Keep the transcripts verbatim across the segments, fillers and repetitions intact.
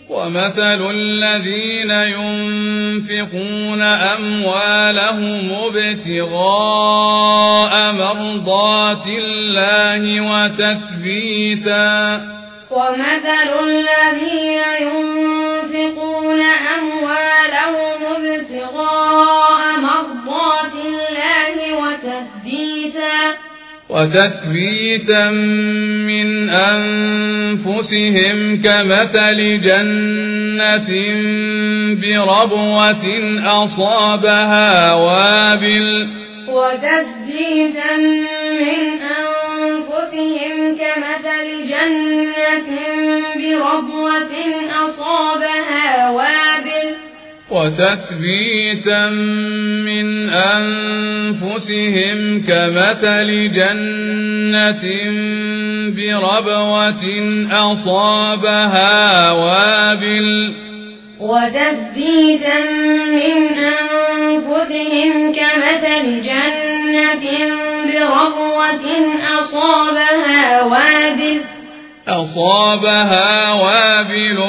ومثل الذين ينفقون أموالهم ابتغاء مرضات الله وتثبيتا ومثل الذين ينفقون أموالهم ابتغاء مرضات الله وتثبيتا وتثبيتا من أنفسهم كمثل جنة بربوة أصابها وابل وتثبيتا من أنفسهم كمثل جنة بربوة أصابها وابل وتثبيتا من أنفسهم كمثل جنة بربوة أصابها وابل وتثبيتا من أنفسهم كمثل جنة بربوة أصابها وابل أصابها وابل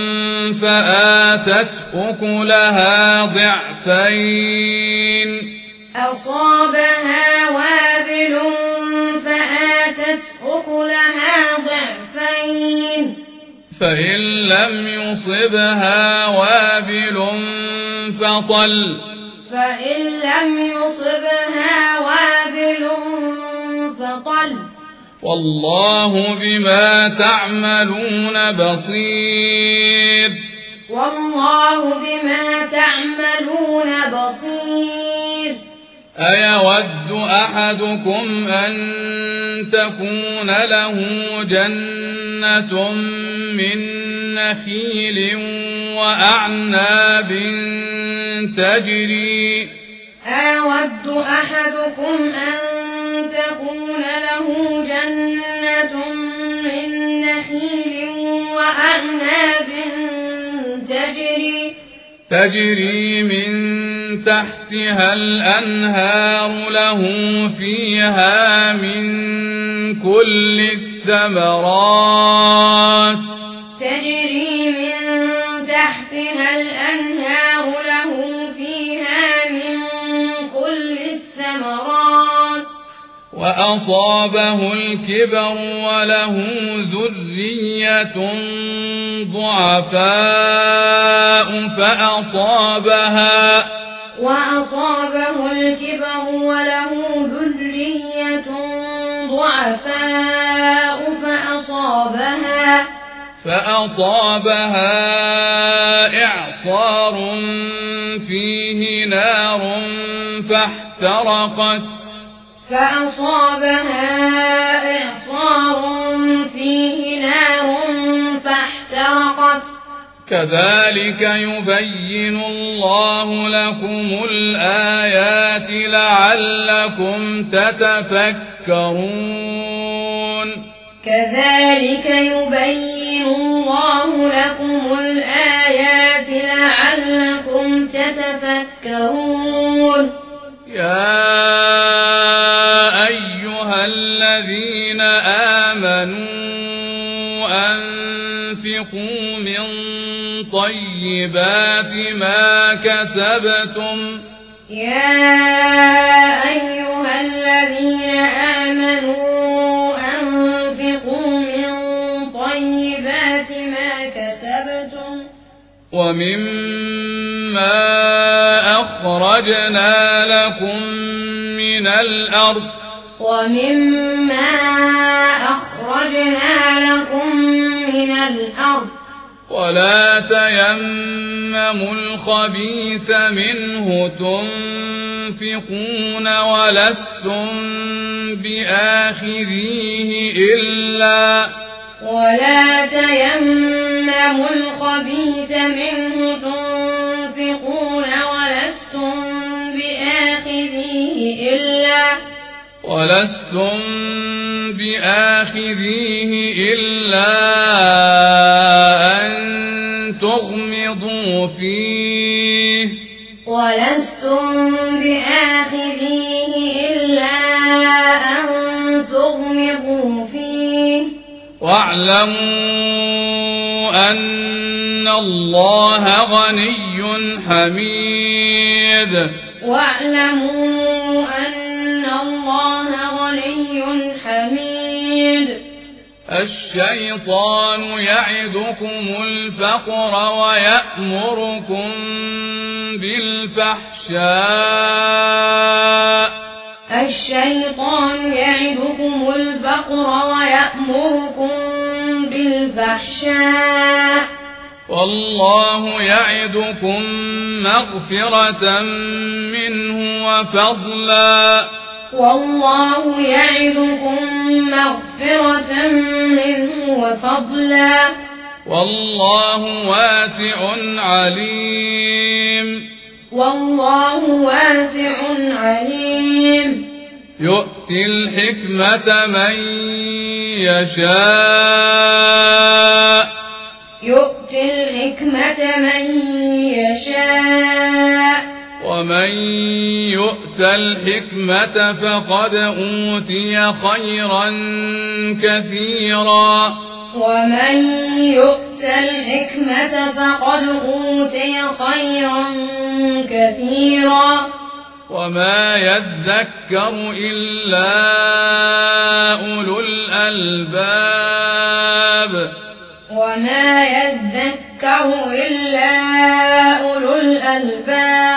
فآتت أكلها ضعفين أصابها وابل فآتت أكلها ضعفين فإن لم يصبها وابل فطل فإن لم يصبها وابل فطل والله بما تعملون بصير والله بما تعملون بصير أيود أحدكم أن تكون له جنة من نخيل وأعناب تجري أيود أحدكم أن تكون له جنة من نخيل وأعناب تجري تجري من تحتها الأنهار له فيها من كل الثمرات تجري من تحتها الأنهار له فيها من كل الثمرات وأصابه الكبر وله ذرية ضعفاء فأصابها وأصابه الكبر وله ذرية ضعفاء فأصابها فأصابها إعصار فيه نار فاحترقت فأصابها إعصار فيه نار فاحترقت كذلك يبين الله لكم الآيات لعلكم تتفكرون كذلك يبين الله لكم الآيات لعلكم تتفكرون يا أيها الذين آمنوا أنفقوا من طيبات ما كسبتم يا أيها الذين آمنوا أنفقوا من طيبات ما كسبتم ومما أخرجنا لكم من الأرض ومما أخرجنا لكم من الأرض ولا تيمموا الخبيث منه تنفقون ولستم بآخذيه إلا ولا تيمموا الخبيث منه تنفقون ولستم بآخذيه إلا ولستم بآخذيه إلا أن تغمضوا فيه ولستم بآخذيه إلا أن تغمضوا فيه واعلموا أن أن الله غني حميد واعلموا أن الله غني حميد. الشيطان يعدكم الفقر ويأمركم بالفحشاء الشيطان يعدكم الفقر ويأمركم بالفحشاء والله يعدكم مغفرة منه وفضلا والله يعدكم مغفرة منه وفضلا والله واسع عليم والله واسع عليم. يؤتي الحكمة من يشاء يؤتي الحكمة من يشاء ومن يؤت الحكمة فقد أوتي خيرا كثيرا ومن يؤت الحكمة فقد أوتي خيرا كثيرا وما يذكر إلا أولو الألباب وما يذكر إلا أولو الألباب.